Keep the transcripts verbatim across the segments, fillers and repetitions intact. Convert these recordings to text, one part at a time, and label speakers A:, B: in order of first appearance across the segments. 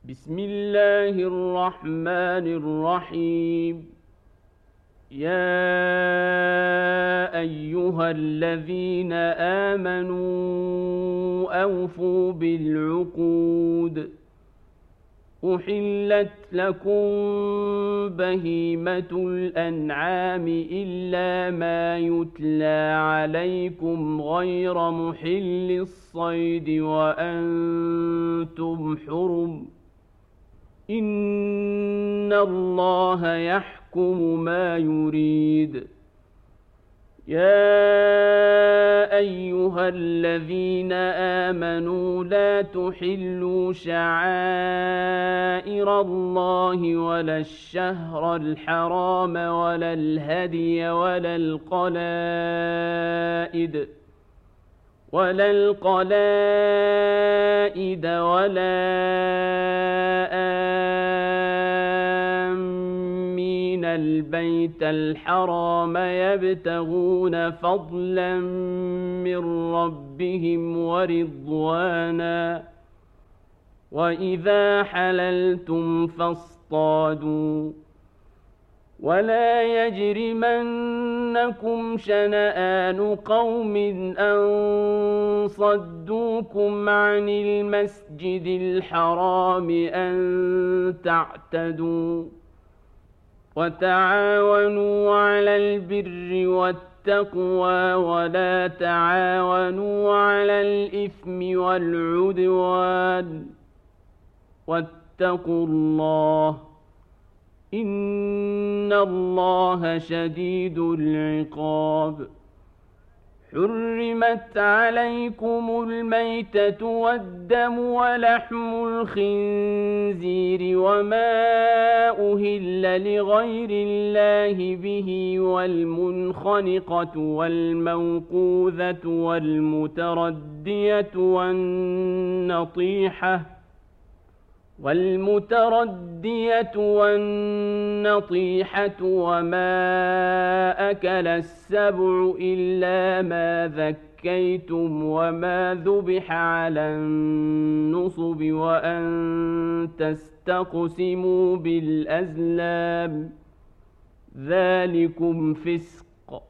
A: بسم الله الرحمن الرحيم. يا أيها الذين آمنوا أوفوا بالعقود. أحلت لكم بهيمة الأنعام إلا ما يتلى عليكم غير محل الصيد وأنتم حرم. إن الله يحكم ما يريد. يا أيها الذين آمنوا لا تحلوا شعائر الله ولا الشهر الحرام ولا الهدي ولا القلائد ولا القلائد ولا آمين البيت الحرام يبتغون فضلا من ربهم ورضوانا. وإذا حللتم فاصطادوا ولا يجرمنكم شنآن قوم أن صدوكم عن المسجد الحرام أن تعتدوا. وتعاونوا على البر والتقوى ولا تعاونوا على الإثم والعدوان. واتقوا الله إن الله شديد العقاب. حرمت عليكم الميتة والدم ولحم الخنزير وما أهل لغير الله به والمنخنقة والموقوذة والمتردية والنطيحة والمتردية والنطيحة وما أكل السبع إلا ما ذكيتم وما ذبح على النصب وأن تستقسموا بالأزلام ذلكم فسق.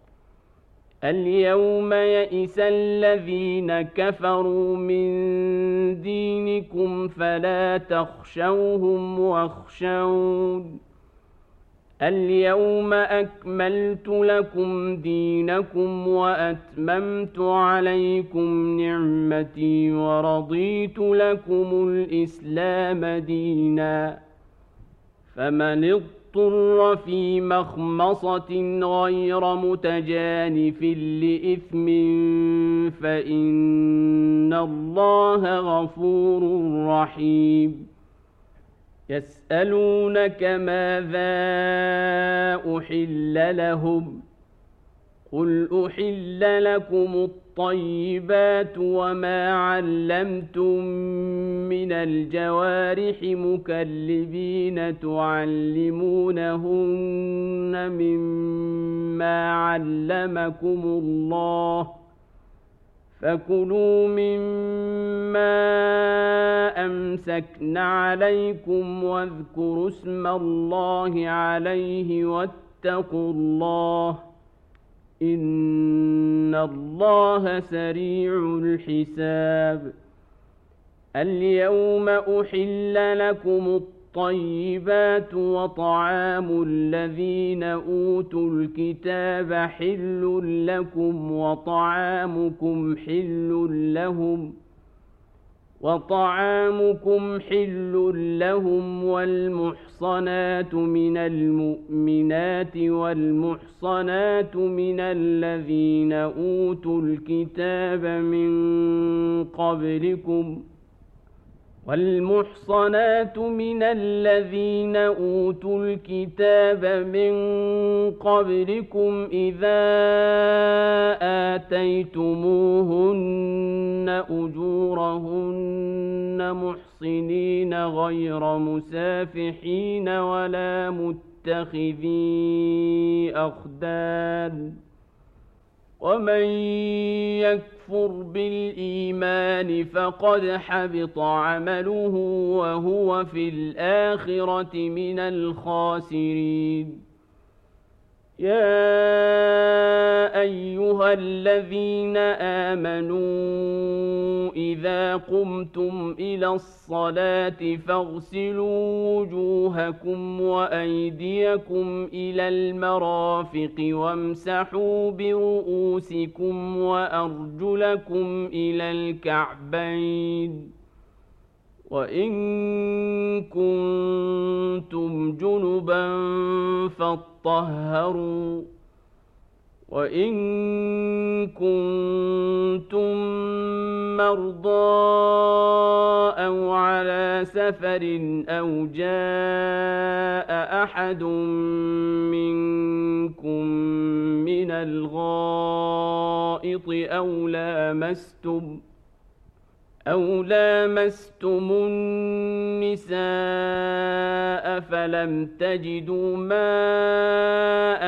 A: اليوم يئس الذين كفروا من دينكم فلا تخشوهم واخشون. اليوم أكملت لكم دينكم وأتممت عليكم نعمتي ورضيت لكم الإسلام دينا. فمن اضطر في مخمصة غير متجانف لإثم فإن الله غفور رحيم. يسألونك ماذا أحل لهم قل أحل لكم الطيبات وما علمتم من الجوارح مكلبين تعلمونهن مما علمكم الله فكلوا مما أمسكن عليكم واذكروا اسم الله عليه واتقوا الله إن الله سريع الحساب. اليوم أحل لكم الطيبات وطعام الذين أوتوا الكتاب حل لكم وطعامكم حل لهم وطعامكم حل لهم والمحصنات من المؤمنات والمحصنات من الذين أوتوا الكتاب من قبلكم والمحصنات من الذين أوتوا الكتاب من قبلكم إذا آتيتموهن أجورهن محصنين غير مسافحين ولا متخذي أخدان ومن يكفر بالإيمان فقد حبط عمله وهو في الآخرة من الخاسرين. يا أيها الذين آمنوا إذا قمتم إلى الصلاة فاغسلوا وجوهكم وأيديكم إلى المرافق وامسحوا برؤوسكم وأرجلكم إلى الكعبين وإن كنتم جنبا فاطهروا وإن كنتم مرضى أو على سفر أو جاء أحد منكم من الغائط أو لامستم أو لامستم النساء فلم تجدوا ماء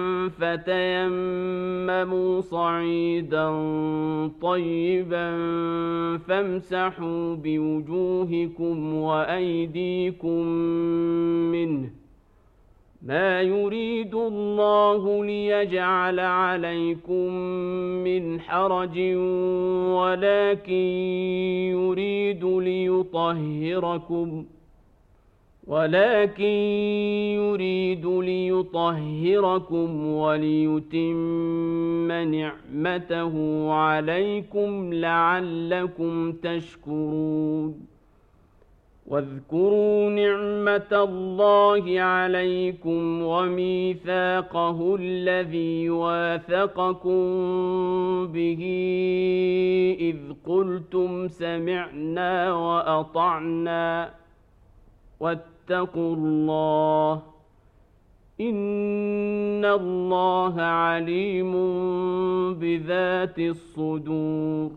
A: فتيمموا صعيدا طيبا فامسحوا بوجوهكم وأيديكم منه ما يريد الله ليجعل عليكم من حرج ولكن يريد ليطهركم ولكن يريد ليطهركم وليتم نعمته عليكم لعلكم تشكرون. واذكروا نعمة الله عليكم وميثاقه الذي واثقكم به إذ قلتم سمعنا وأطعنا واتقوا الله إن الله عليم بذات الصدور.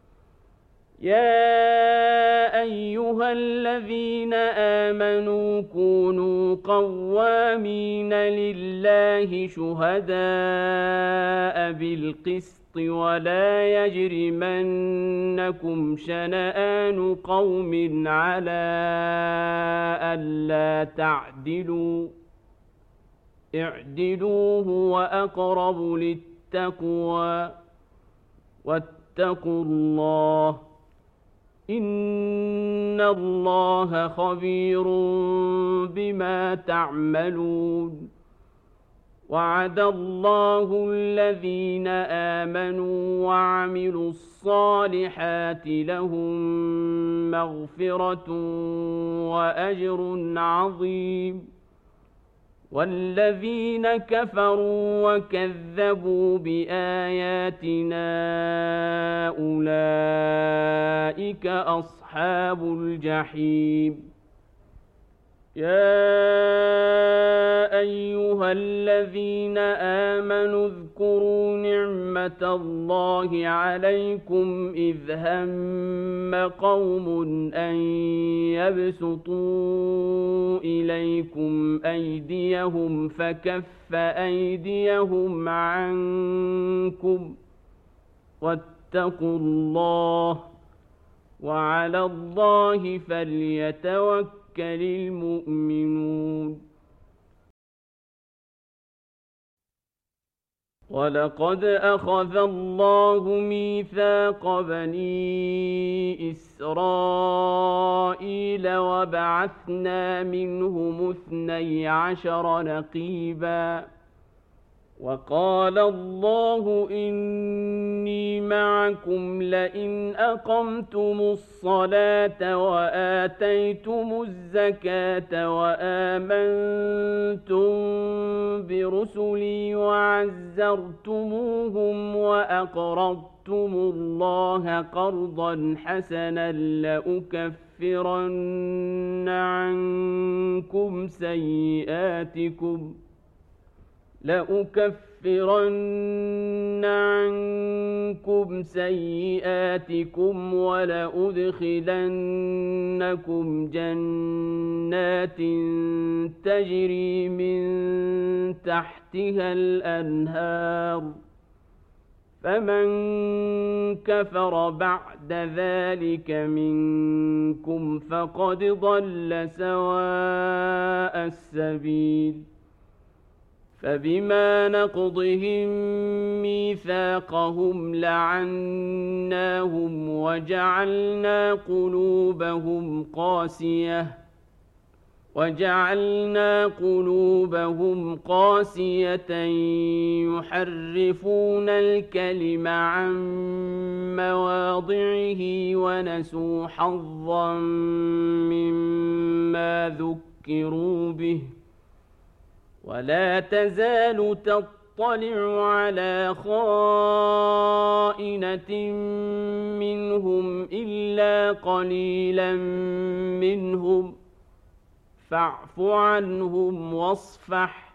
A: يا أيها الذين آمنوا كونوا قوامين لله شهداء بالقسط ولا يجرمنكم شنآن قوم على ألا تعدلوا اعدلوا هو أقرب للتقوى واتقوا الله إن الله خبير بما تعملون. وعد الله الذين آمنوا وعملوا الصالحات لهم مغفرة وأجر عظيم. والذين كفروا وكذبوا بآياتنا أولئك أصحاب الجحيم. يا أيها الذين آمنوا اذكروا نعمة الله عليكم إذ هم قوم أن يبسطوا إليكم أيديهم فكف أيديهم عنكم واتقوا الله وعلى الله فليتوكل المؤمنون. ولقد أخذ الله ميثاق بني إسرائيل وبعثنا منهم اثني عشر نقيبا وقال الله إني معكم لئن أقمتم الصلاة وآتيتم الزكاة وآمنتم برسلي وعزرتموهم وأقرضتم الله قرضا حسنا لأكفرن عنكم سيئاتكم لأكفرن عنكم سيئاتكم ولأدخلنكم جنات تجري من تحتها الأنهار فمن كفر بعد ذلك منكم فقد ضل سواء السبيل فبما نقضهم ميثاقهم لعناهم وجعلنا قلوبهم قاسية وجعلنا قلوبهم قاسية يحرفون الكلم عن مواضعه ونسوا حظا مما ذكروا به ولا تزال تطلع على خائنة منهم إلا قليلا منهم فاعف عنهم واصفح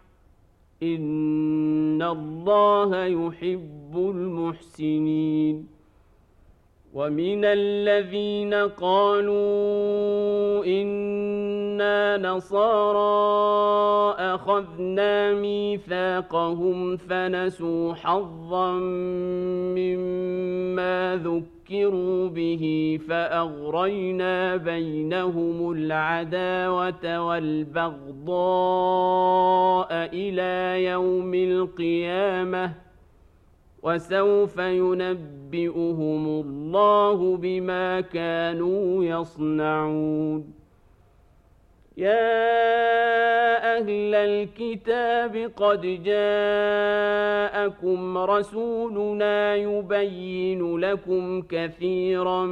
A: إن الله يحب المحسنين ومن الذين قالوا إنا نصارى أخذنا ميثاقهم فنسوا حظا مما ذكروا به فأغرينا بينهم العداوة والبغضاء إلى يوم القيامة وسوف ينبئهم الله بما كانوا يصنعون يا أهل الكتاب قد جاءكم رسولنا يبين لكم كثيرا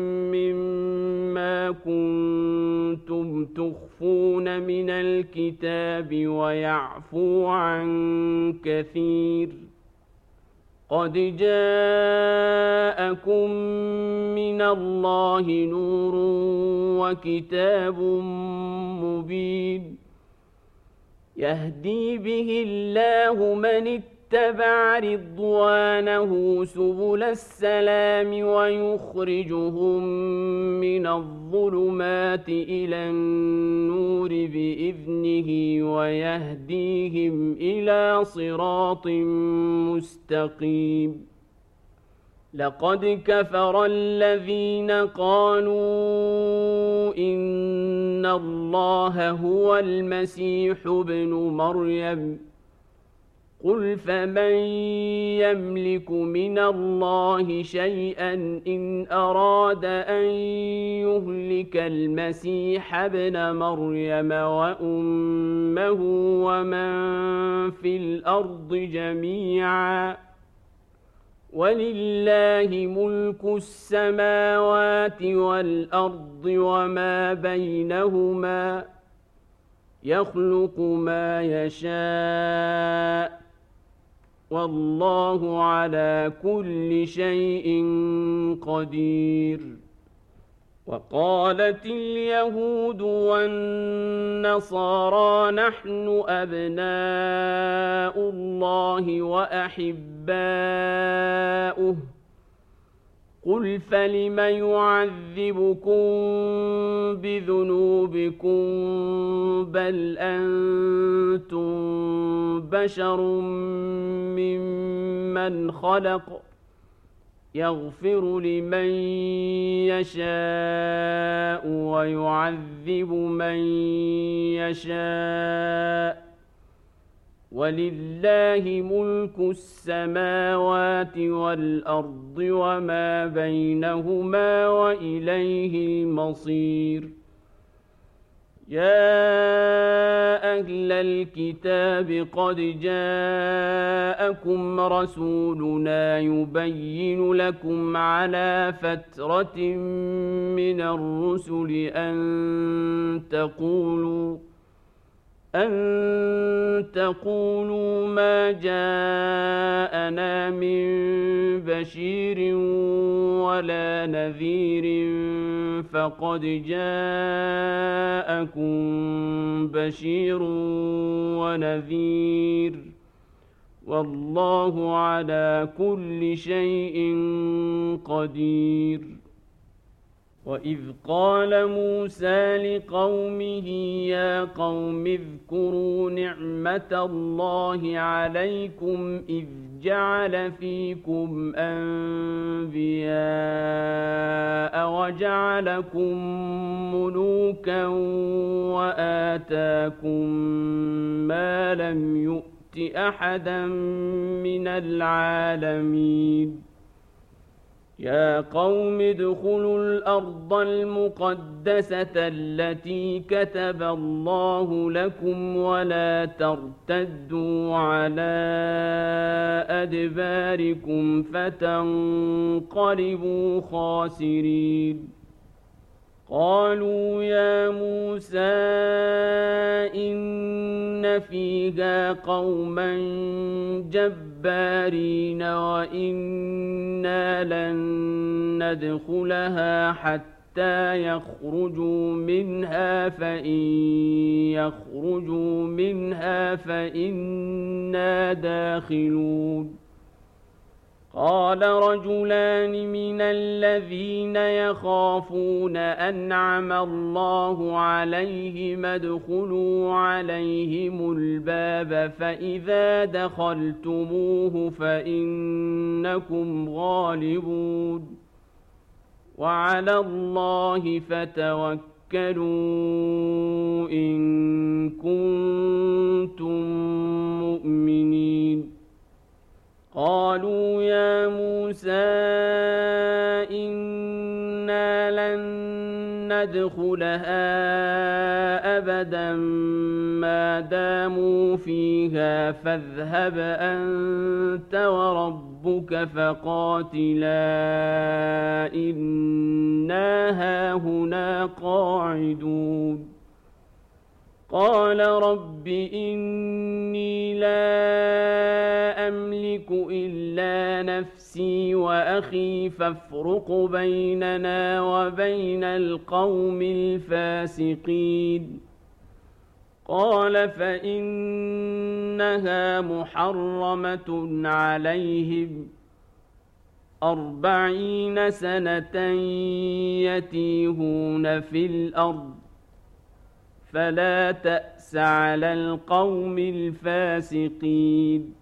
A: مما كنتم تخفون من الكتاب ويعفو عن كثير قد جاءكم من الله نور وكتاب مبين يهدي به الله من اتبع رضوانه سبل السلام ويخرجهم من الظلمات إلى النور بإذنه ويهديهم إلى صراط مستقيم لقد كفر الذين قالوا إن الله هو المسيح ابن مريم قل فمن يملك من الله شيئا إن أراد أن يهلك المسيح ابن مريم وأمه ومن في الأرض جميعا ولله ملك السماوات والأرض وما بينهما يخلق ما يشاء والله على كل شيء قدير وقالت اليهود والنصارى نحن أبناء الله وأحباؤه قل فلم يعذبكم بذنوبكم بل أنتم بشر ممن خلق يغفر لمن يشاء ويعذب من يشاء ولله ملك السماوات والأرض وما بينهما وإليه المصير يا أهل الكتاب قد جاءكم رسولنا يبين لكم على فترة من الرسل أن تقولوا أن تقولوا ما جاءنا من بشير ولا نذير فقد جاءكم بشير ونذير والله على كل شيء قدير وإذ قال موسى لقومه يا قوم اذكروا نعمة الله عليكم إذ جعل فيكم أنبياء وجعلكم ملوكا وآتاكم ما لم يؤت أحدا من العالمين يا قوم ادخلوا الأرض المقدسة التي كتب الله لكم ولا ترتدوا على أدباركم فتنقلبوا خاسرين قالوا يا موسى إن فيها قوما جبارين وإنا لن ندخلها حتى يخرجوا منها فإن يخرجوا منها فإنا داخلون قال رجلان من الذين يخافون أنعم الله عليهم ادخلوا عليهم الباب فإذا دخلتموه فإنكم غالبون وعلى الله فتوكلوا إن كنتم مؤمنين قالوا يا موسى إنا لن ندخلها أبدا ما داموا فيها فاذهب أنت وربك فقاتلا إنا هاهنا قاعدون قال رب إني لا أملك إلا نفسي وأخي فافرق بيننا وبين القوم الفاسقين قال فإنها محرمة عليهم أربعين سنة يتيهون في الأرض فلا تأس على القوم الفاسقين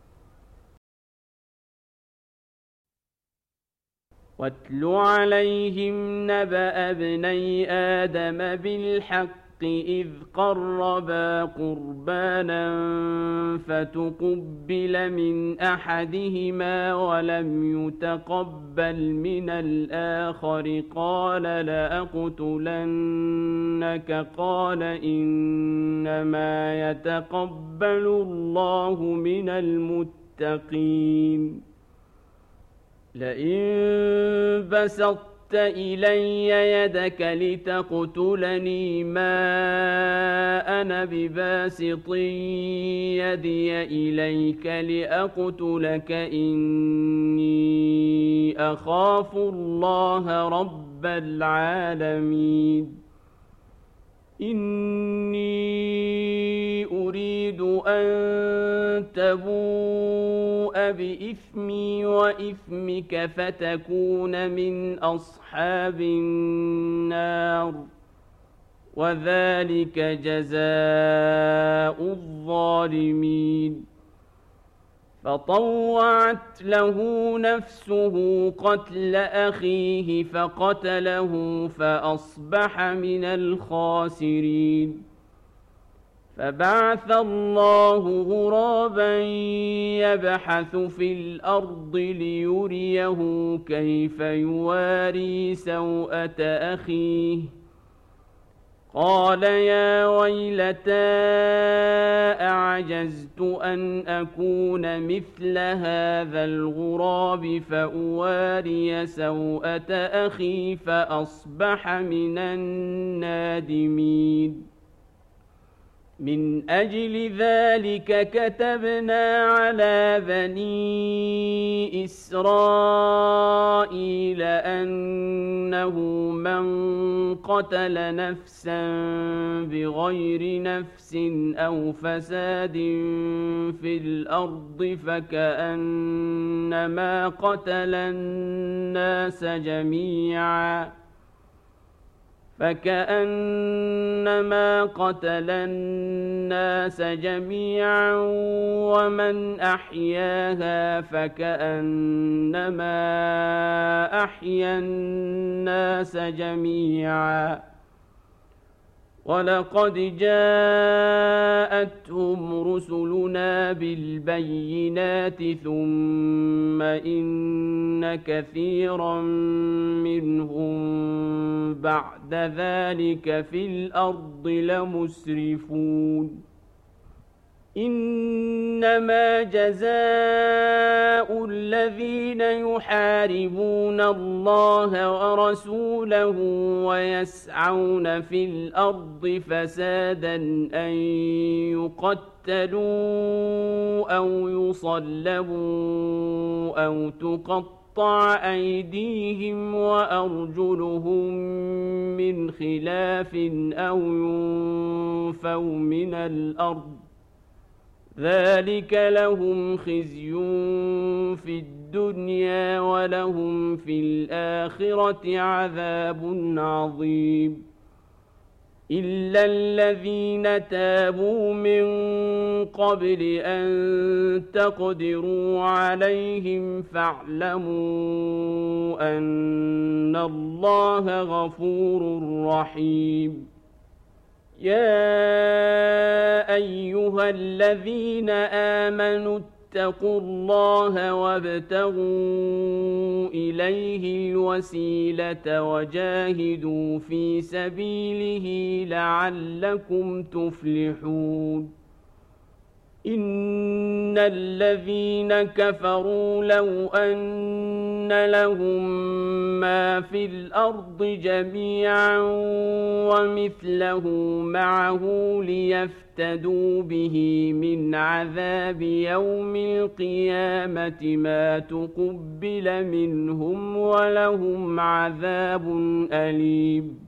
A: واتل عليهم نبأ ابني آدم بالحق إذ قربا قربانا فتقبل من أحدهما ولم يتقبل من الآخر قال لأقتلنك قال إنما يتقبل الله من المتقين لئن بسطت إلي يدك لتقتلني ما أنا بباسط يدي إليك لأقتلك إني أخاف الله رب العالمين إني أريد أن تبوء بإثمي وإثمك فتكون من أصحاب النار وذلك جزاء الظالمين فطوعت له نفسه قتل أخيه فقتله فأصبح من الخاسرين فبعث الله غرابا يبحث في الأرض ليريه كيف يواري سوءة أخيه قال يا ويلتى أعجزت أن أكون مثل هذا الغراب فأواري سوءة أخي فأصبح من النادمين من أجل ذلك كتبنا على بني إسرائيل أنه من قتل نفسا بغير نفس أو فساد في الأرض فكأنما قتل الناس جميعا فكأنما قتل الناس جميعا ومن أحياها فكأنما أحيا الناس جميعا ولقد جاءتهم رسلنا بالبينات ثم إن كثيرا منهم بعد ذلك في الأرض لمسرفون إنما جزاء الذين يحاربون الله ورسوله ويسعون في الأرض فسادا أن يقتلوا أو يصلبوا أو تقطع أيديهم وأرجلهم من خلاف أو ينفوا من الأرض ذلك لهم خزي في الدنيا ولهم في الآخرة عذاب عظيم إلا الذين تابوا من قبل أن تقدروا عليهم فاعلموا أن الله غفور رحيم يا أيها الذين آمنوا اتقوا الله وابتغوا إليه الوسيلة وجاهدوا في سبيله لعلكم تفلحون إن الذين كفروا لو أن لهم ما في الأرض جميعا ومثله معه ليفتدوا به من عذاب يوم القيامة ما تقبل منهم ولهم عذاب أليم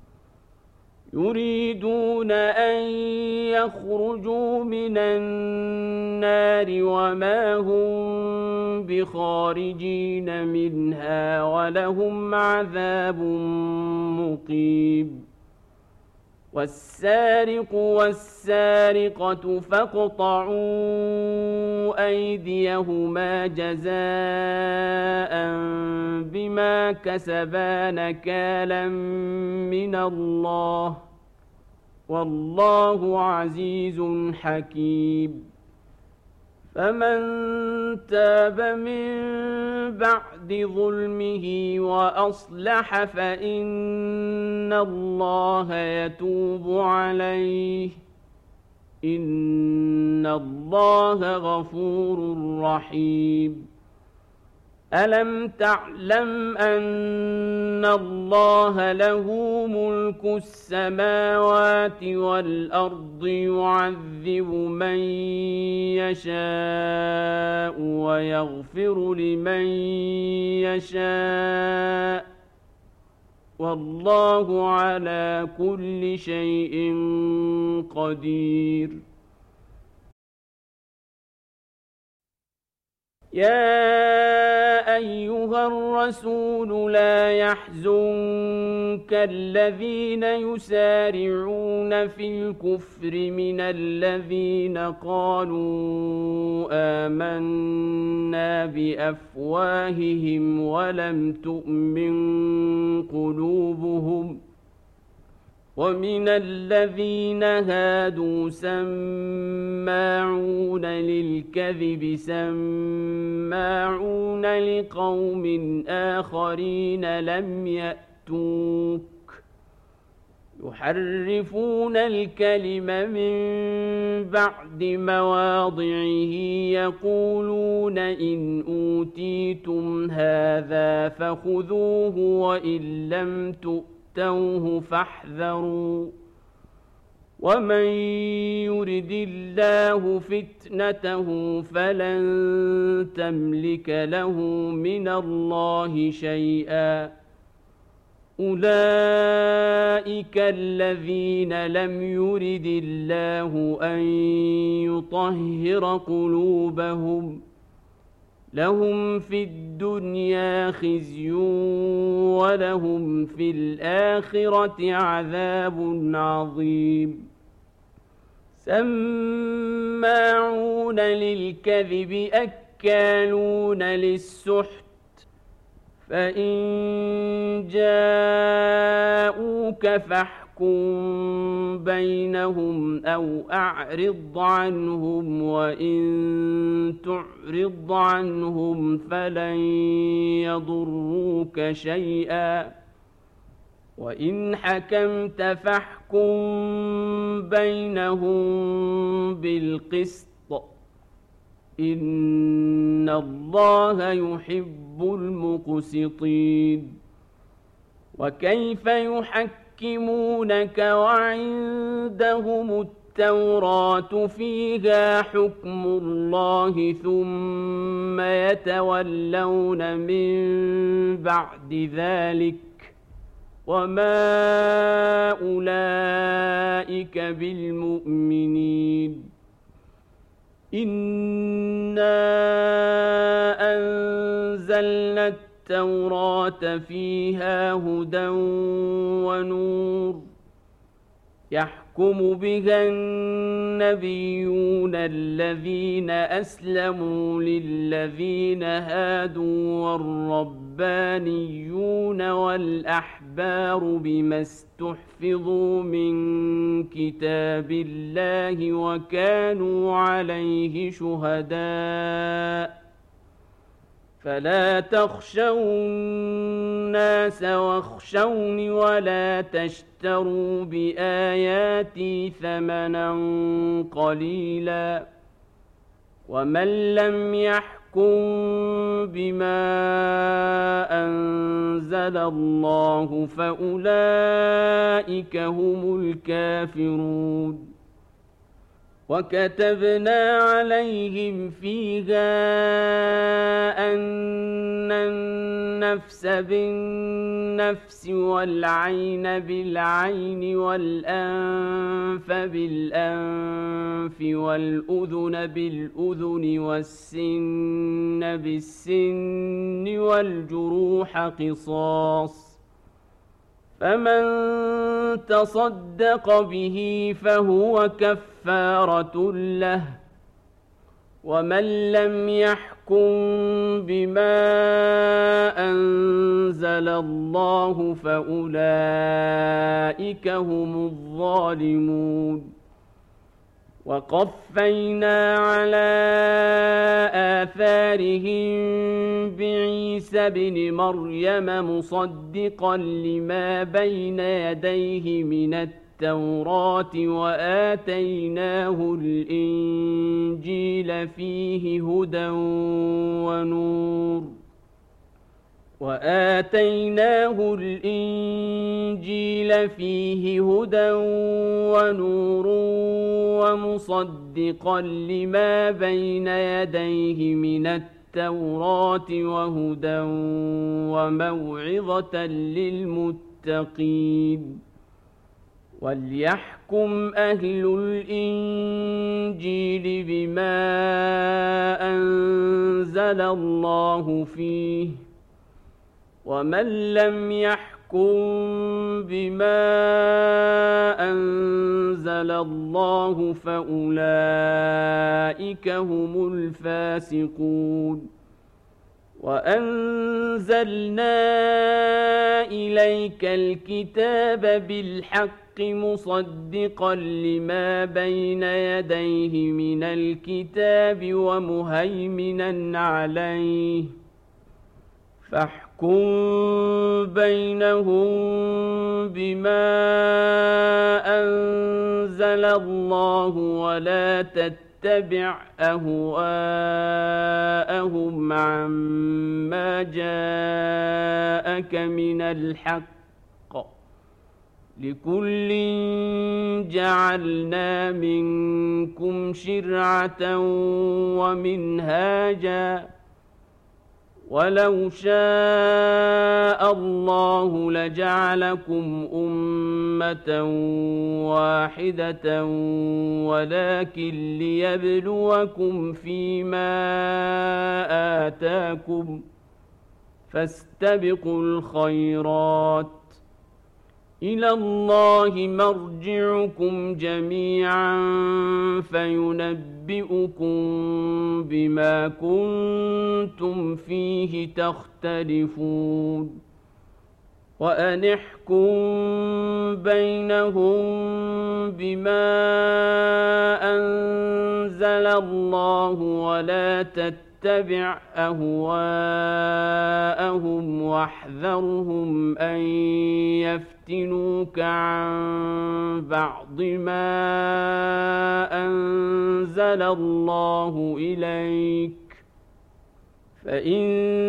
A: يريدون أن يخرجوا من النار وما هم بخارجين منها ولهم عذاب مقيم والسارق والسارقة فاقطعوا أيديهما جزاء بما كسبا نكالا من الله والله عزيز حكيم فمن تاب من بعد ظلمه وأصلح فإن الله يتوب عليه إن الله غفور رحيم ألم تعلم أن الله له ملك السماوات والأرض يعذب من يشاء ويغفر لمن يشاء والله على كل شيء قدير يا أيها الرسول لا يحزنك الذين يسارعون في الكفر من الذين قالوا آمنا بأفواههم ولم تؤمن قلوبهم ومن الذين هادوا سماعون للكذب سماعون لقوم آخرين لم يأتوك يحرفون الكلم من بعد مواضعه يقولون إن أوتيتم هذا فخذوه وإن لم تؤتوه فاحذروا ومن يرد الله فتنته فلن تملك له من الله شيئا أولئك الذين لم يرد الله أن يطهر قلوبهم لهم في الدنيا خزي ولهم في الآخرة عذاب عظيم سماعون للكذب أكالون للسحت فإن جاءوك فاحكم بينهم أو أعرض عنهم وإن تعرض عنهم فلن يضروك شيئا وإن حكمت فاحكم بينهم بالقسط إن الله يحب المقسطين وكيف يحكمونك وعندهم التوراة فيها حكم الله ثم يتولون من بعد ذلك وما أولئك بالمؤمنين إنا أنزلنا التوراة فيها هدى ونور يحكم بها النبيون الذين أسلموا للذين هادوا والربانيون والأحبار بما استحفظوا من كتاب الله وكانوا عليه شهداء فلا تخشوا الناس واخشوني ولا تشتروا بآياتي ثمنا قليلا ومن لم يحكم بما أنزل الله فأولئك هم الكافرون وكتبنا عليهم فيها أن النفس بالنفس والعين بالعين والأنف بالأنف والأذن بالأذن والسن بالسن والجروح قصاص فمن تصدق به فهو كفارة له ومن لم يحكم بما أنزل الله فأولئك هم الظالمون وقفينا على آثارهم بعيسى ابن مريم مصدقا لما بين يديه من التوراة وآتيناه الإنجيل فيه هدى ونور وآتيناه الإنجيل فيه هدى ونور ومصدقا لما بين يديه من التوراة وهدى وموعظة للمتقين وليحكم أهل الإنجيل بما أنزل الله فيه ومن لم يحكم بما أنزل الله فأولئك هم الفاسقون وأنزلنا إليك الكتاب بالحق مصدقا لما بين يديه من الكتاب ومهيمنا عليه فاحكم بينهم بما أنزل الله ولا تتبع أهواءهم عما جاءك من الحق لكل جعلنا منكم شرعة ومنهاجا ولو شاء الله لجعلكم أمة واحدة ولكن ليبلوكم فيما آتاكم فاستبقوا الخيرات إلى الله مرجعكم جميعا فينبئكم بما كنتم فيه تختلفون وأن احكم بينهم بما أنزل الله ولا تتبع أهواءهم واحذرهم أن يفتنوك عن بعض ما أنزل الله إليك فإن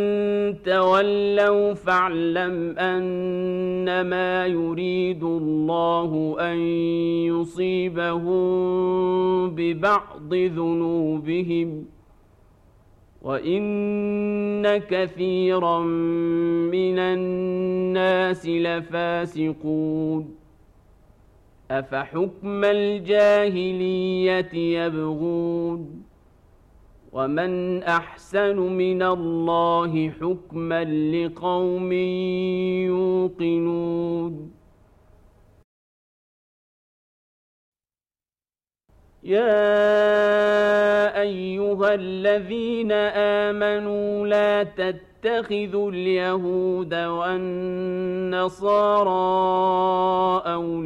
A: تولوا فاعلم أنما يريد الله أن يصيبهم ببعض ذنوبهم وإن كثيرا من الناس لفاسقون أفحكم الجاهلية يبغون ومن أحسن من الله حكما لقوم يوقنون يا أيها الذين آمنوا لا تتخذوا اليهود والنصارى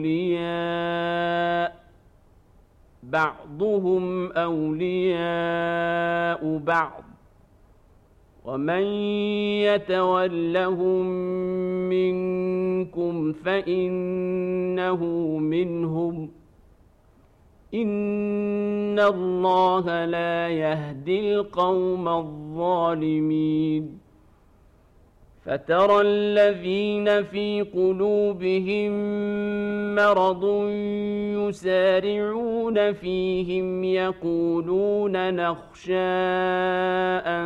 A: أولياء بعضهم أولياء بعض ومن يتولهم منكم فإنه منهم إن الله لا يهدي القوم الظالمين فترى الذين في قلوبهم مرض يسارعون فيهم يقولون نخشى أن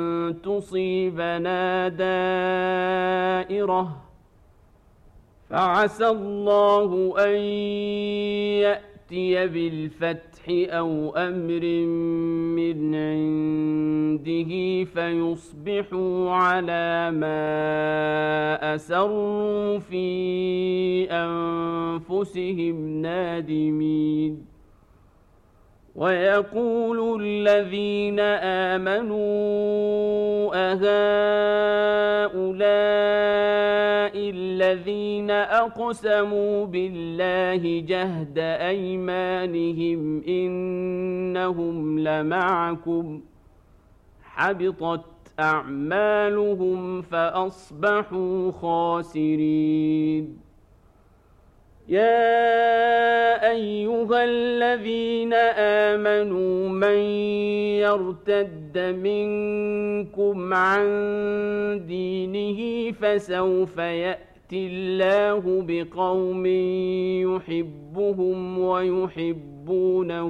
A: تصيبنا دائرة فعسى الله أن يأتي يأتي بالفتح أو أمر من عنده فيصبحوا على ما أسروا في أنفسهم نادمين ويقول الذين آمنوا أهؤلاء الذين أقسموا بالله جهد أيمانهم إنهم لمعكم حبطت أعمالهم فأصبحوا خاسرين يا أيها الذين آمنوا من يرتد منكم عن دينه فسوف يأتي الله بقوم يحبهم ويحبونه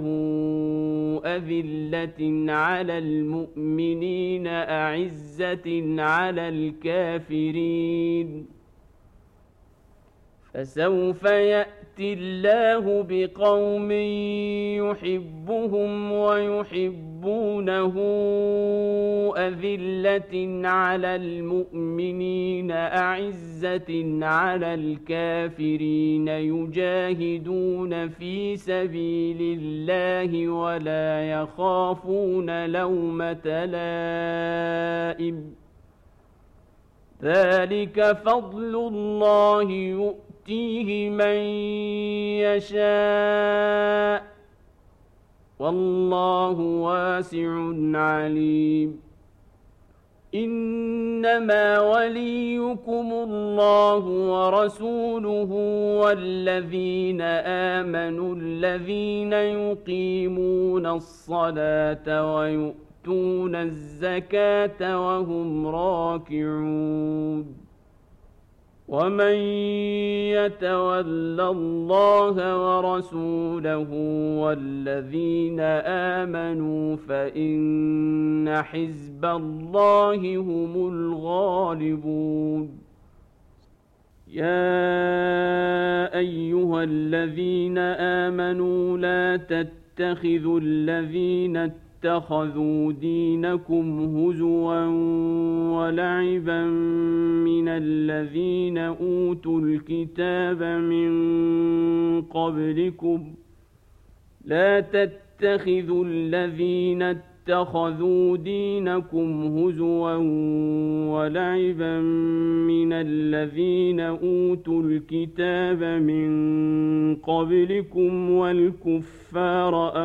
A: أذلة على المؤمنين أعزة على الكافرين فسوف يأتي الله بقوم يحبهم ويحبونه أذلة على المؤمنين أعزة على الكافرين يجاهدون في سبيل الله ولا يخافون لومة لائم ذلك فضل الله يؤتيه من يشاء والله واسع عليم إنما وليكم الله ورسوله والذين آمنوا الذين يقيمون الصلاة ويؤتون الزكاة وهم راكعون ومن يتول الله ورسوله والذين آمنوا فإن حزب الله هم الغالبون. يا أيها الذين آمنوا لا تتخذوا الذين اتخذوا دينكم هزوا ولعبا من الذين أوتوا الكتاب من قبلكم لا تتخذوا الذين اتخذوا دينكم هزوا ولعبا من الذين أوتوا الكتاب من قبلكم والكفار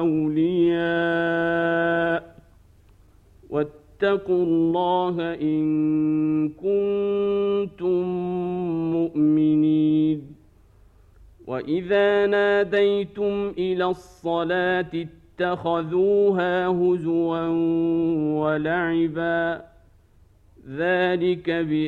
A: أولياء واتقوا الله إن كنتم مؤمنين. وإذا ناديتم إلى الصلاة اتخذوها هزوا ولعبا ذلك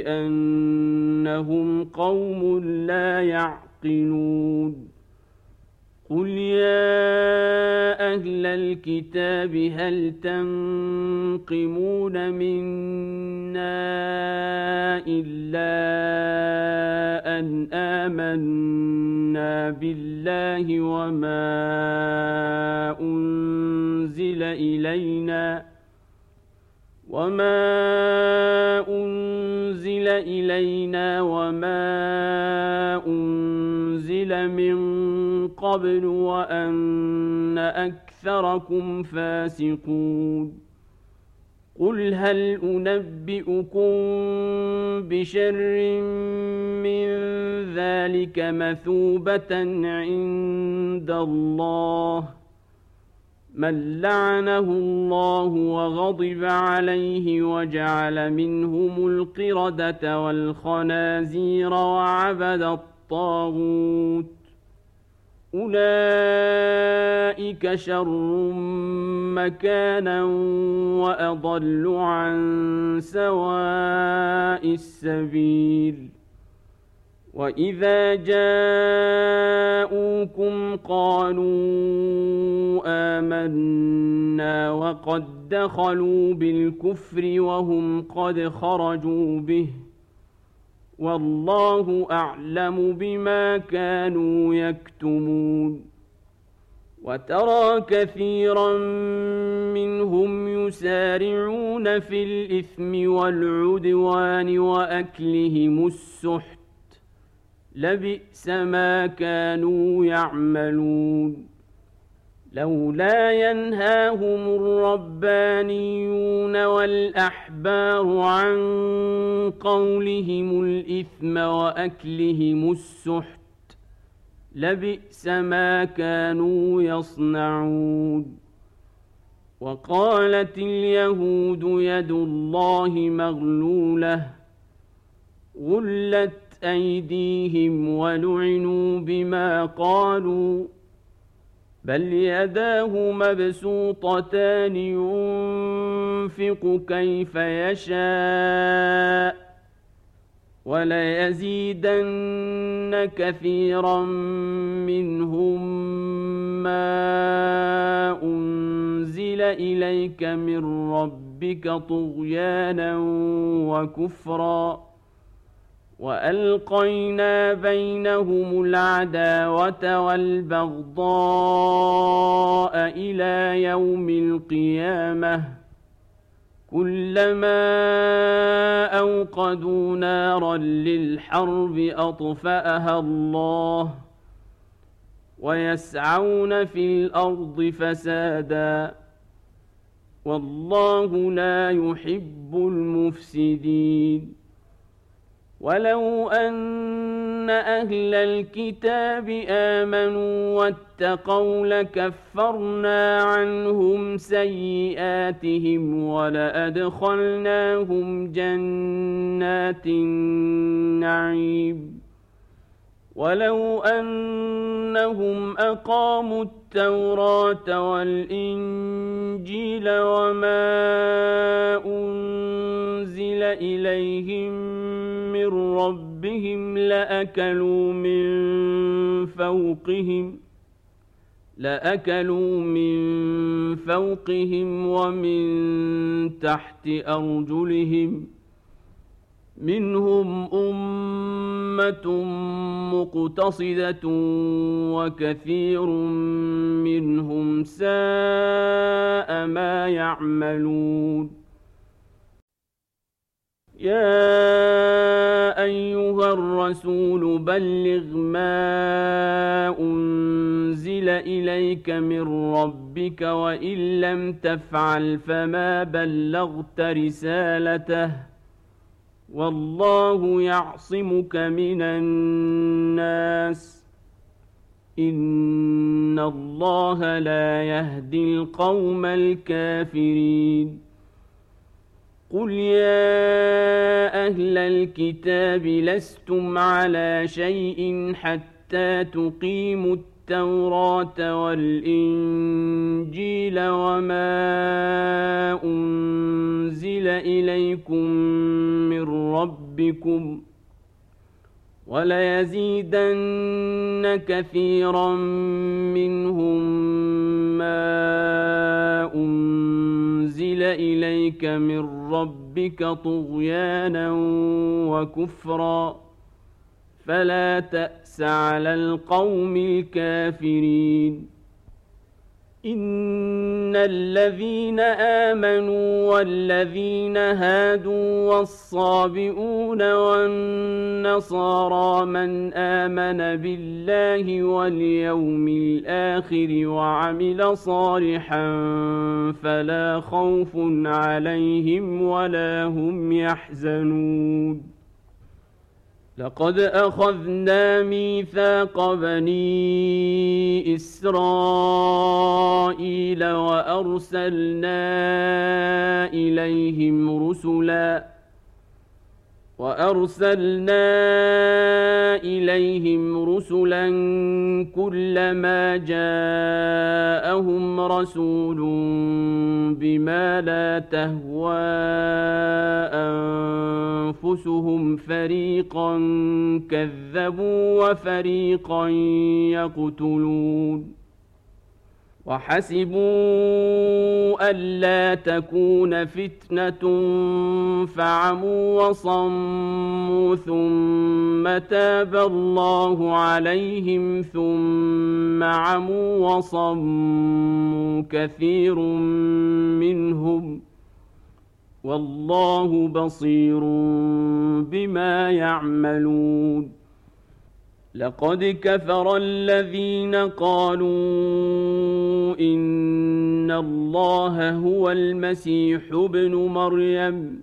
A: بأنهم قوم لا يعقلون. قل يا أهل الكتاب هل تنقمون منا إلا أن آمنا بالله وما أنزل إلينا وما أنزل إلينا وما أنزل من قبل وأن أكثركم فاسقون. قل هل أنبئكم بشر من ذلك مثوبة عند الله من لعنه الله وغضب عليه وجعل منهم القردة والخنازير وعبد الطاغوت أولئك شر مكانا وأضل عن سواء السبيل. وإذا جاءوكم قالوا آمنا وقد دخلوا بالكفر وهم قد خرجوا به والله أعلم بما كانوا يكتمون. وترى كثيرا منهم يسارعون في الإثم والعدوان وأكلهم السحت لبئس ما كانوا يعملون. لولا ينهاهم الربانيون والأحبار عن قولهم الإثم وأكلهم السحت لبئس ما كانوا يصنعون. وقالت اليهود يد الله مغلولة غلت أيديهم ولعنوا بما قالوا بل يداه مبسوطتان ينفق كيف يشاء وليزيدن كثيرا منهم ما أنزل إليك من ربك طغيانا وكفرا وألقينا بينهم العداوة والبغضاء إلى يوم القيامة كلما أوقدوا نارا للحرب أطفأها الله ويسعون في الأرض فسادا والله لا يحب المفسدين. ولو أن أهل الكتاب آمنوا واتقوا لكفرنا عنهم سيئاتهم ولأدخلناهم جنات النعيم ولو أنهم أقاموا التوراة والإنجيل وما أنزل إليهم من ربهم ربهم لأكلوا من فوقهم لأكلوا من فوقهم ومن تحت أرجلهم منهم أمة مقتصدة وكثير منهم ساء ما يعملون يا أيها الرسول بلغ ما أنزل إليك من ربك وإن لم تفعل فما بلغت رسالته والله يعصمك من الناس إن الله لا يهدي القوم الكافرين قل يا أهل الكتاب لستم على شيء حتى تقيموا التوراة والإنجيل وما أنزل إليكم من ربكم وليزيدن كثيرا منهم ما أنزل إليك من ربك طغيانا وكفرا فلا تأس على القوم الكافرين إن الذين آمنوا والذين هادوا والصابئون والنصارى من آمن بالله واليوم الآخر وعمل صالحا فلا خوف عليهم ولا هم يحزنون لقد أخذنا ميثاق بني إسرائيل وأرسلنا إليهم رسلا وأرسلنا إليهم رسلا كلما جاءهم رسول بما لا تهوى أنفسهم فريقا كذبوا وفريقا يقتلون وحسبوا ألا تكون فتنة فعموا وصموا ثم تاب الله عليهم ثم عموا وصموا كثير منهم والله بصير بما يعملون لقد كفر الذين قالوا إن الله هو المسيح ابن مريم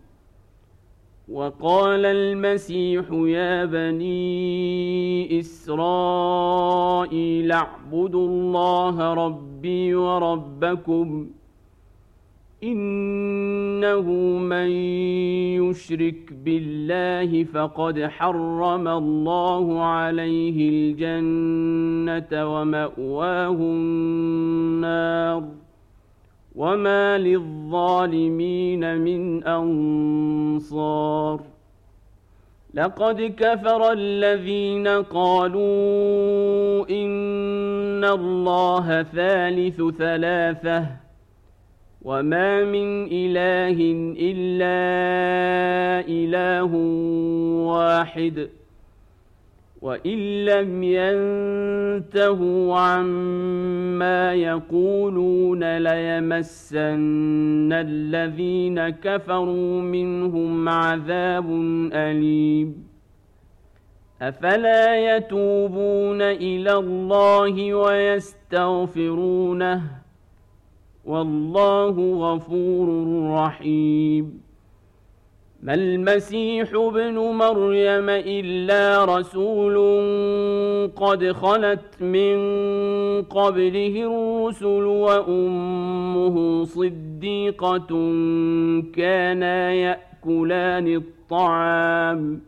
A: وقال المسيح يا بني إسرائيل اعبدوا الله ربي وربكم إنه من يشرك بالله فقد حرم الله عليه الجنة ومأواه النار وما للظالمين من أنصار لقد كفر الذين قالوا إن الله ثالث ثلاثة وما من إله إلا إله واحد وإن لم ينتهوا عما يقولون ليمسن الذين كفروا منهم عذاب أليم أفلا يتوبون إلى الله ويستغفرونه والله غفور رحيم ما المسيح ابن مريم إلا رسول قد خلت من قبله الرسل وأمه صديقة كانا يأكلان الطعام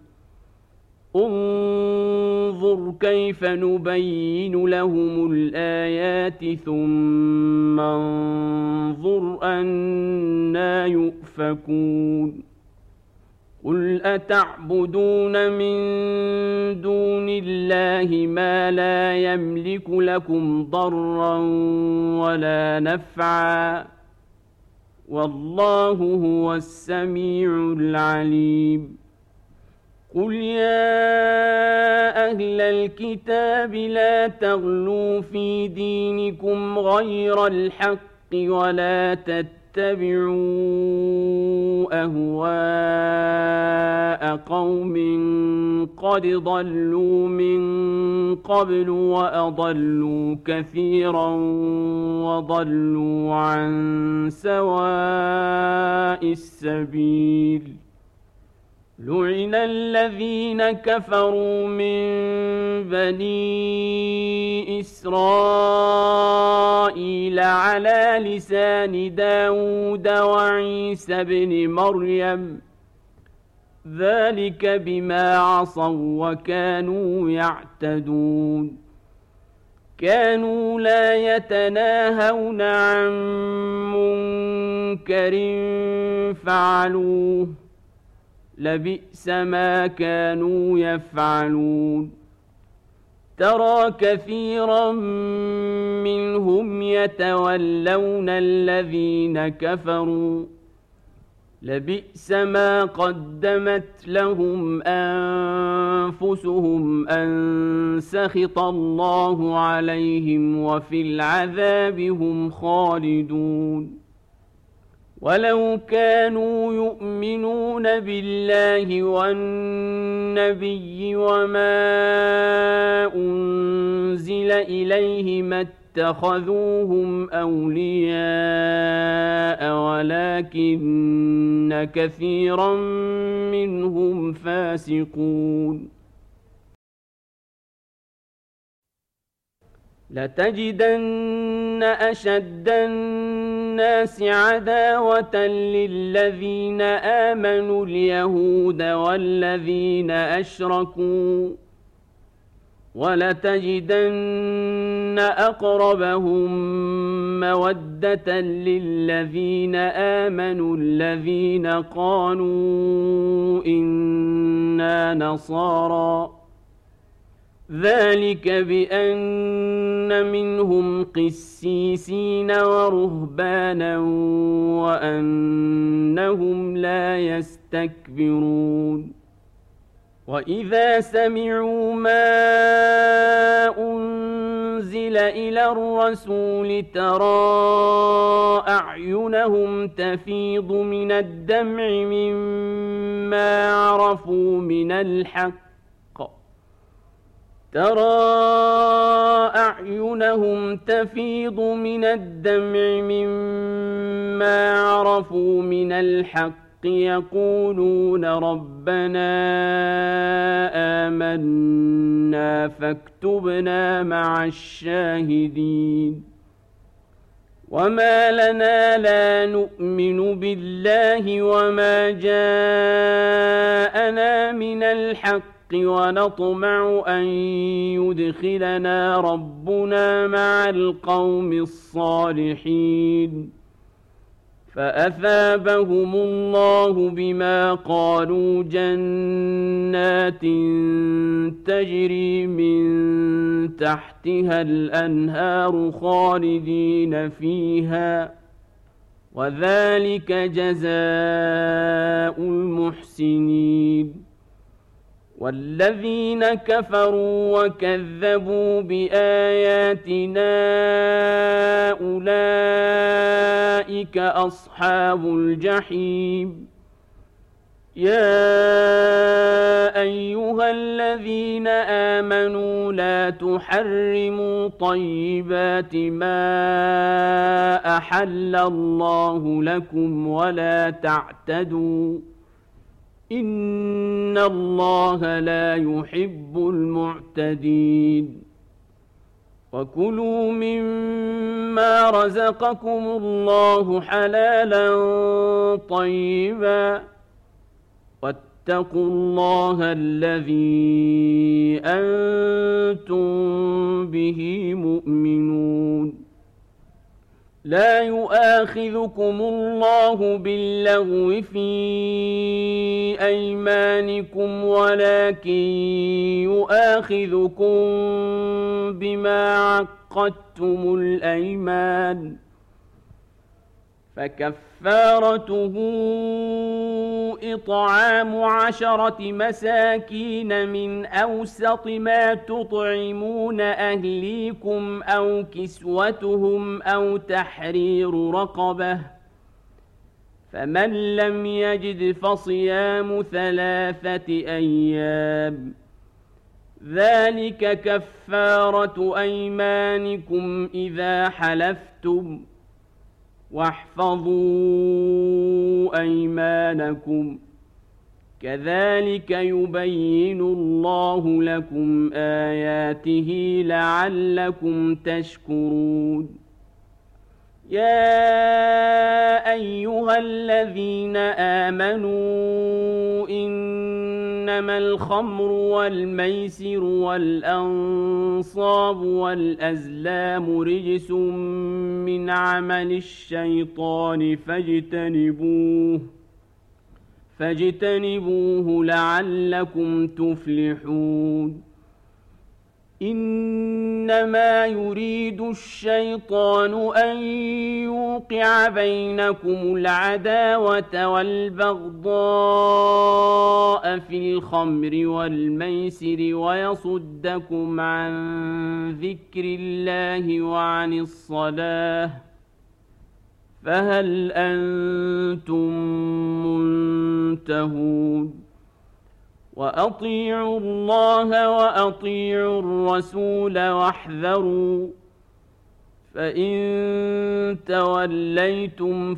A: انظر كيف نبين لهم الآيات ثم انظر أنى يؤفكون قل أتعبدون من دون الله ما لا يملك لكم ضرا ولا نفعا والله هو السميع العليم قل يا أهل الكتاب لا تغلوا في دينكم غير الحق ولا تتبعوا أهواء قوم قد ضلوا من قبل وأضلوا كثيرا وضلوا عن سواء السبيل لعن الذين كفروا من بني إسرائيل على لسان داود وعيسى بن مريم ذلك بما عصوا وكانوا يعتدون كانوا لا يتناهون عن منكر فعلوه لبئس ما كانوا يفعلون ترى كثيرا منهم يتولون الذين كفروا لبئس ما قدمت لهم أنفسهم أن سخط الله عليهم وفي العذاب هم خالدون ولو كانوا يؤمنون بالله والنبي وما أنزل إليه ما اتخذوهم أولياء ولكن كثيرا منهم فاسقون لتجدن أشد الناس عداوة للذين آمنوا اليهود والذين أشركوا ولتجدن أقربهم مودة للذين آمنوا الذين قالوا إنا نصارى ذلك بأن منهم قسيسين ورهبانا وأنهم لا يستكبرون وإذا سمعوا ما أنزل إلى الرسول ترى أعينهم تفيض من الدمع مما عرفوا من الحق ترى أعينهم تفيض من الدمع مما عرفوا من الحق يقولون ربنا آمنا فاكتبنا مع الشاهدين وما لنا لا نؤمن بالله وما جاءنا من الحق ونطمع أن يدخلنا ربنا مع القوم الصالحين فأثابهم الله بما قالوا جنات تجري من تحتها الأنهار خالدين فيها وذلك جزاء المحسنين والذين كفروا وكذبوا بآياتنا أولئك أصحاب الجحيم يا أيها الذين آمنوا لا تحرموا طيبات ما أحل الله لكم ولا تعتدوا إن الله لا يحب المعتدين وكلوا مما رزقكم الله حلالا طيبا واتقوا الله الذي أنتم به مؤمنون لا يؤاخذكم الله باللغو في أيمانكم ولكن يؤاخذكم بما عقدتم الأيمان فكفارته إطعام عشرة مساكين من أوسط ما تطعمون أهليكم أو كسوتهم أو تحرير رقبة فمن لم يجد فصيام ثلاثة أيام ذلك كفارة أيمانكم إذا حلفتم واحفظوا أيمانكم كذلك يبين الله لكم آياته لعلكم تشكرون يا أيها الذين آمنوا إنما الخمر والميسر والأنصاب والأزلام رجس من عمل الشيطان فاجتنبوه فاجتنبوه لعلكم تفلحون إنما يريد الشيطان أن يوقع بينكم العداوة والبغضاء في الخمر والميسر ويصدكم عن ذكر الله وعن الصلاة فهل أنتم منتهون وأطيعوا الله وأطيعوا الرسول واحذروا فإن توليتم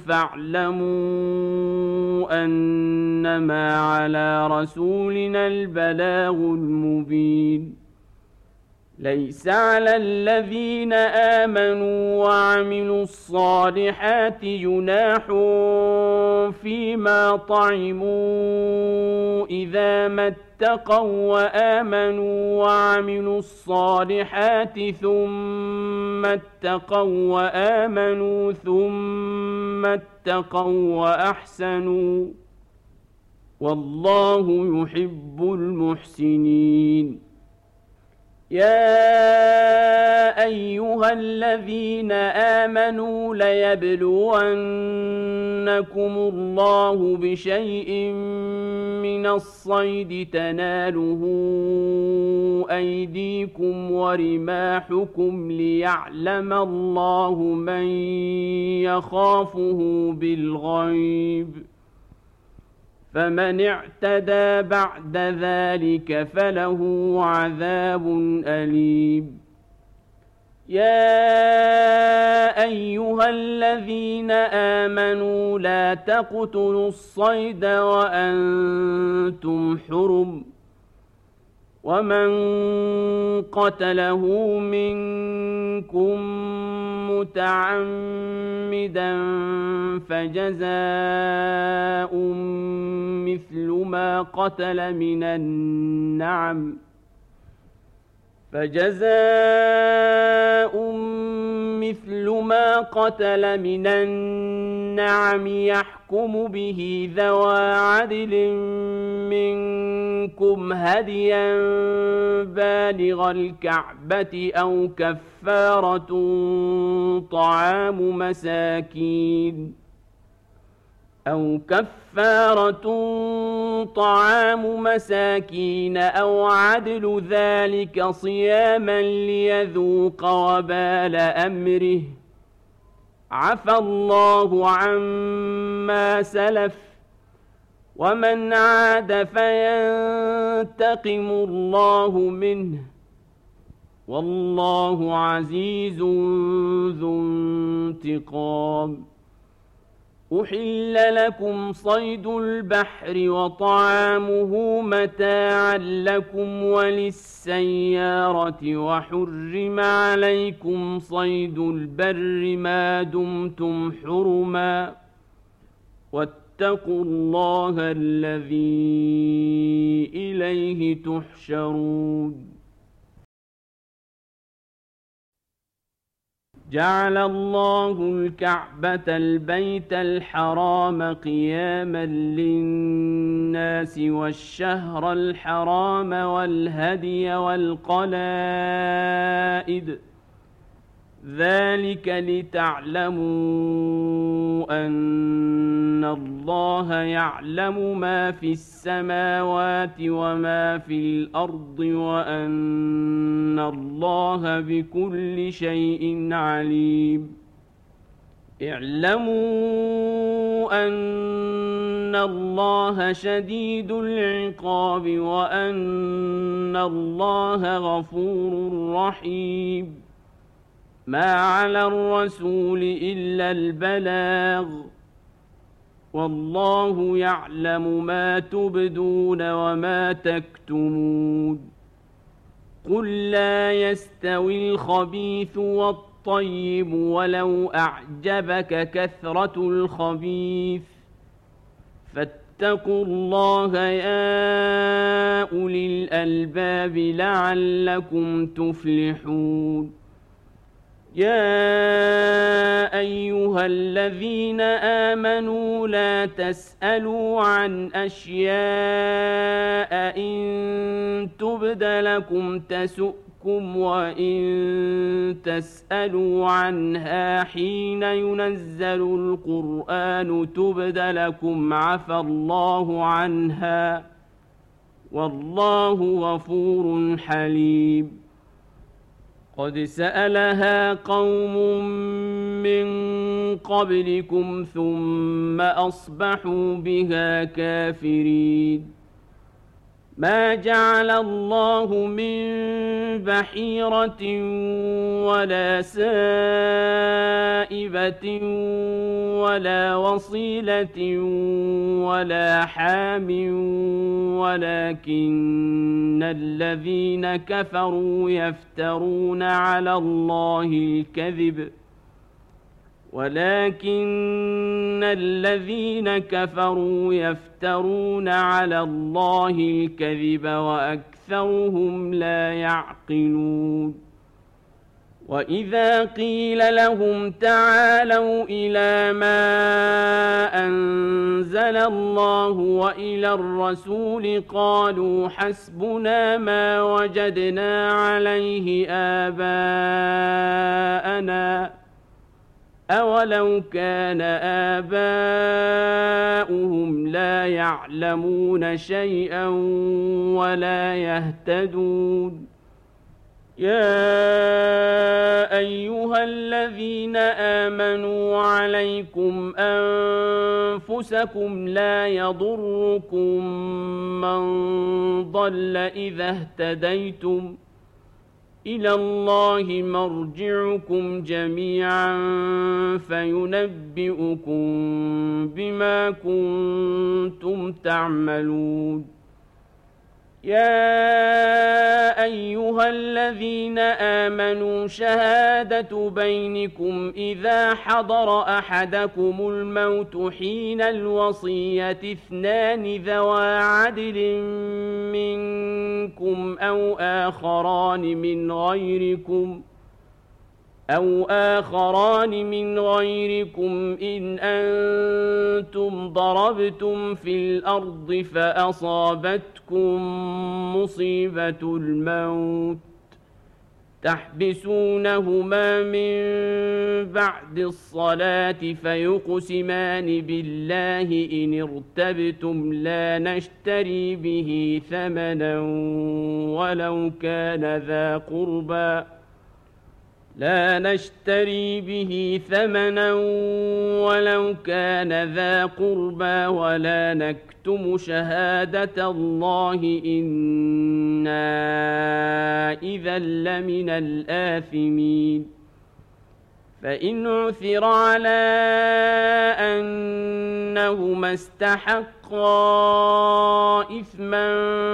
A: فاعلموا أنما على رسولنا البلاغ المبين ليس على الذين آمنوا وعملوا الصالحات جناح فيما طعموا إذا ما اتقوا وآمنوا وعملوا الصالحات ثم اتقوا وآمنوا ثم اتقوا وأحسنوا والله يحب المحسنين يا أيها الذين آمنوا ليبلونكم الله بشيء من الصيد تناله أيديكم ورماحكم ليعلم الله من يخافه بالغيب فمن اعتدى بعد ذلك فله عذاب أليم يا أيها الذين آمنوا لا تقتلوا الصيد وأنتم حرم ومن قتله منكم متعمدا فجزاء مثل ما قتل من النعم فجزاء مثل ما قتل من النعم يحكم به ذوى عدل منكم هديا بالغ الكعبة أو كفارة طعام مساكين أو كفارة طعام مساكين أو عدل ذلك صياما ليذوق وبال أمره عفى الله عما سلف ومن عاد فينتقم الله منه والله عزيز ذو انتقام أحل لكم صيد البحر وطعامه متاعا لكم وللسيارة وحرم عليكم صيد البر ما دمتم حرما واتقوا الله الذي إليه تحشرون جعل الله الكعبة البيت الحرام قياما للناس والشهر الحرام والهدي والقلائد ذلك لتعلموا أن الله يعلم ما في السماوات وما في الأرض وأن الله بكل شيء عليم. اعلموا أن الله شديد العقاب وأن الله غفور رحيم. ما على الرسول إلا البلاغ والله يعلم ما تبدون وما تكتمون. قل لا يستوي الخبيث والطيب ولو أعجبك كثرة الخبيث فاتقوا الله يا أولي الألباب لعلكم تفلحون. يا أيها الذين آمنوا لا تسألوا عن أشياء إن تبد لكم تسؤكم وإن تسألوا عنها حين ينزل القرآن تبد لكم عفى الله عنها والله غفور حليم. قد سألها قوم من قبلكم ثم أصبحوا بها كافرين. ما جعل الله من بحيرة ولا سائبة ولا وصيلة ولا حام ولكن الذين كفروا يفترون على الله الكذب ولكن الذين كفروا يفترون على الله الكذب وأكثرهم لا يعقلون. وإذا قيل لهم تعالوا إلى ما أنزل الله وإلى الرسول قالوا حسبنا ما وجدنا عليه آباءنا أولو كان آباؤهم لا يعلمون شيئا ولا يهتدون. يا أيها الذين آمنوا عليكم أنفسكم لا يضركم من ضل إذا اهتديتم إلى الله مرجعكم جميعا فينبئكم بما كنتم تعملون. يا أيها الذين آمنوا شهادة بينكم إذا حضر أحدكم الموت حين الوصية اثنان ذوى عدل منكم أو آخران من غيركم أو آخران من غيركم إن أنتم ضربتم في الأرض فأصابتكم مصيبة الموت تحبسونهما من بعد الصلاة فيقسمان بالله إن ارتبتم لا نشتري به ثمنا ولو كان ذا قربى لا نشتري به ثمنا ولو كان ذا قربى ولا نكتم شهادة الله إنا إذا لمن الآثمين. فإن عثر على أنهما استحقا إثما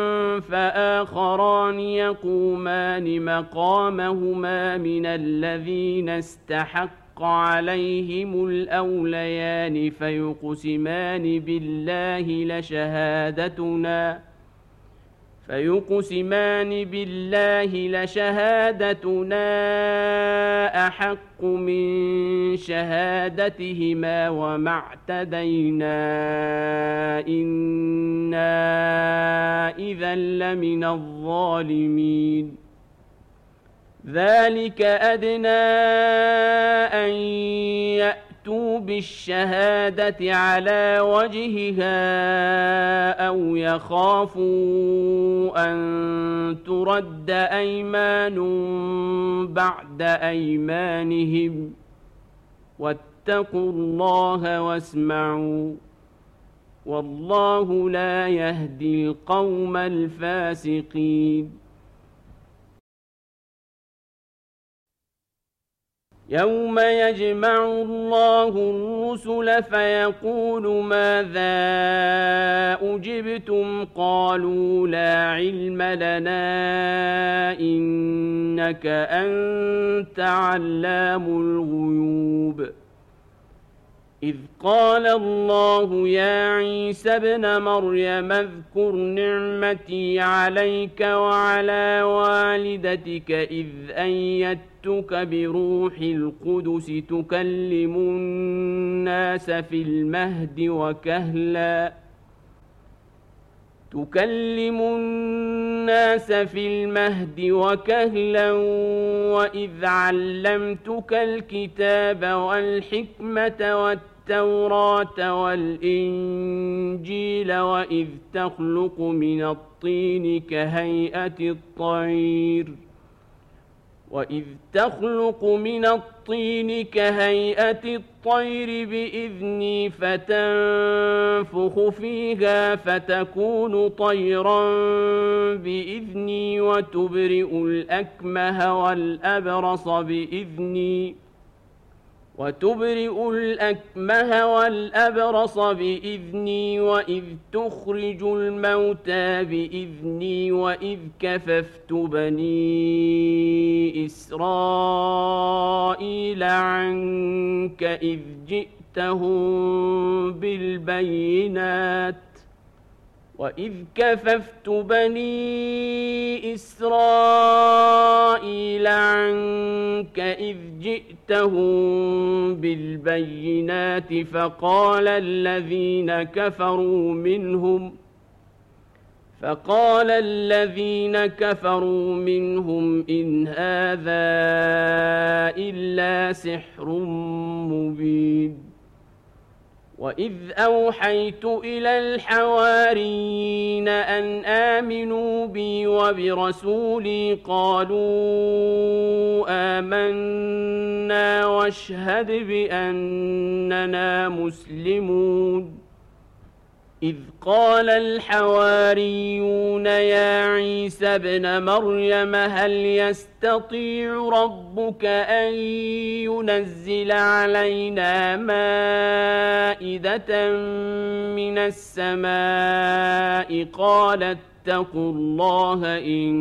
A: فآخران يقومان مقامهما من الذين استحق عليهم الأوليان فيقسمان بالله لشهادتنا فيقسمان بالله لشهادتنا أحق من شهادتهما وما اعتدينا إنا إذا لمن الظالمين ذلك أدنى أن يأتوا بالشهادة على وجهها أو يخافوا أن ترد أيمان بعد أيمانهم واتقوا الله واسمعوا والله لا يهدي القوم الفاسقين يوم يجمع الله الرسل فيقول ماذا أجبتم قالوا لا علم لنا إنك أنت علام الغيوب إذ قال الله يا عيسى ابن مريم اذكر نعمتي عليك وعلى والدتك إذ أيدتك بروح القدس تكلم الناس في المهد وكهلا تكلم الناس في المهد وكهلا وإذ علمتك الكتاب والحكمة والتوراة والإنجيل وإذ تخلق من الطين كهيئة الطير وإذ تخلق من الطين كهيئة الطير بإذني فتنفخ فيها فتكون طيرا بإذني وتبرئ الأكمه والأبرص بإذني وتبرئ الأكمه والأبرص بإذني وإذ تخرج الموتى بإذني وإذ كففت بني إسرائيل عنك إذ جئتهم بالبينات وإذ كففت بني إسرائيل عنك إذ جئتهم بالبينات فقال الذين كفروا منهم فقال الذين كفروا منهم إن هذا إلا سحر مبين وإذ أوحيت إلى الحواريين أن آمنوا بي وبرسولي قالوا آمنا واشهد بأننا مسلمون إذ قال الحواريون يا عيسى ابن مريم هل يستطيع ربك أن ينزل علينا مائدة من السماء قال اتقوا الله إن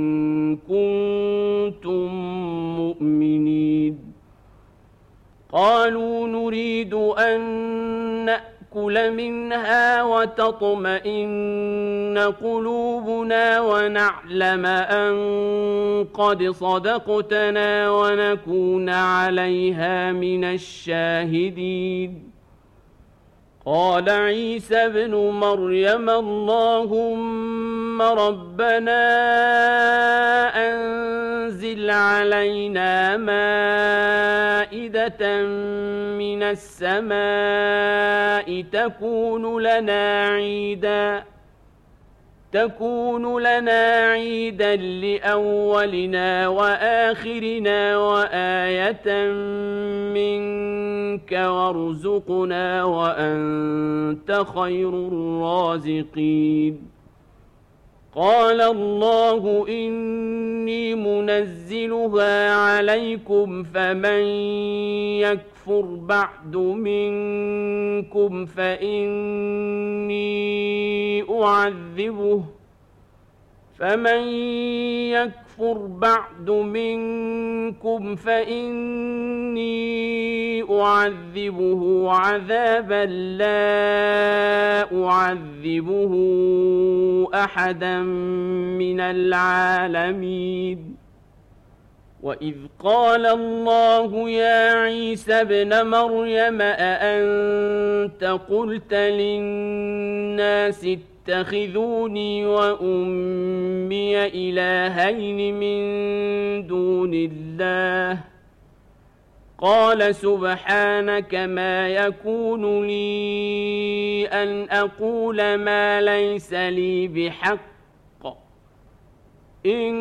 A: كنتم مؤمنين قالوا نريد أن نأكل كل منها وتطمئن قلوبنا ونعلم أن قد صدقتنا ونكون عليها من الشاهدين قال عيسى ابن مريم اللهم ربنا أنزل علينا مائدة من السماء تكون لنا عيدا تكون لنا عيدا لأولنا وآخرنا وآية منك وارزقنا وأنت خير الرازقين قال الله إني منزلها عليكم فمن يكفر بعد منكم فإني أعذبه فمن يكفر بعد منكم فإني أعذبه عذابا لا أعذبه أحدا من العالمين. وإذ قال الله يا عيسى ابن مريم أأنت قلت للناس اتخذوني وأمي إلهين من دون الله قال سبحانك ما يكون لي أن أقول ما ليس لي بحق إن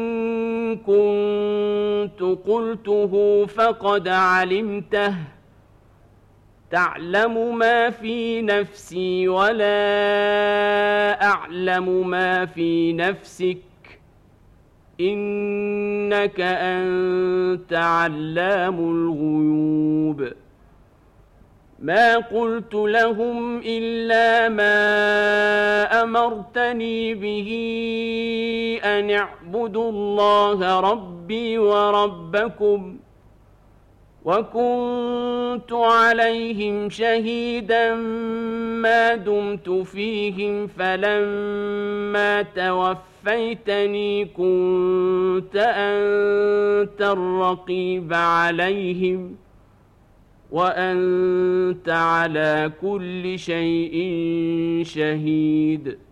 A: كنت قلته فقد علمته تعلم ما في نفسي ولا أعلم ما في نفسك إنك أنت علام الغيوب. ما قلت لهم إلا ما أمرتني به أن اعبدوا الله ربي وربكم وكنت عليهم شهيدا ما دمت فيهم فلما توفيتني كنت أنت الرقيب عليهم وأنت على كل شيء شهيد.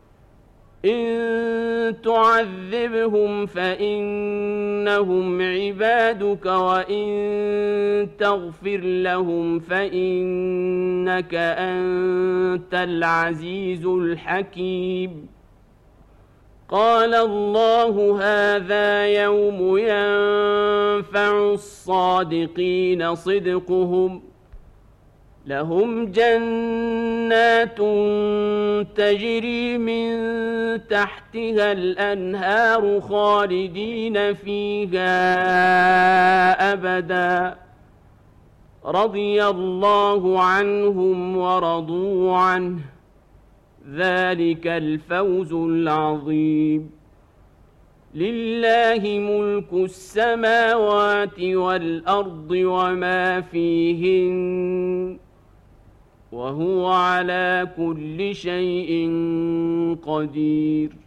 A: إن تعذبهم فإنهم عبادك وإن تغفر لهم فإنك أنت العزيز الحكيم. قال الله هذا يوم ينفع الصادقين صدقهم لهم جنات تجري من تحتها الأنهار خالدين فيها أبدا رضي الله عنهم ورضوا عنه ذلك الفوز العظيم. لله ملك السماوات والأرض وما فيهن وهو على كل شيء قدير.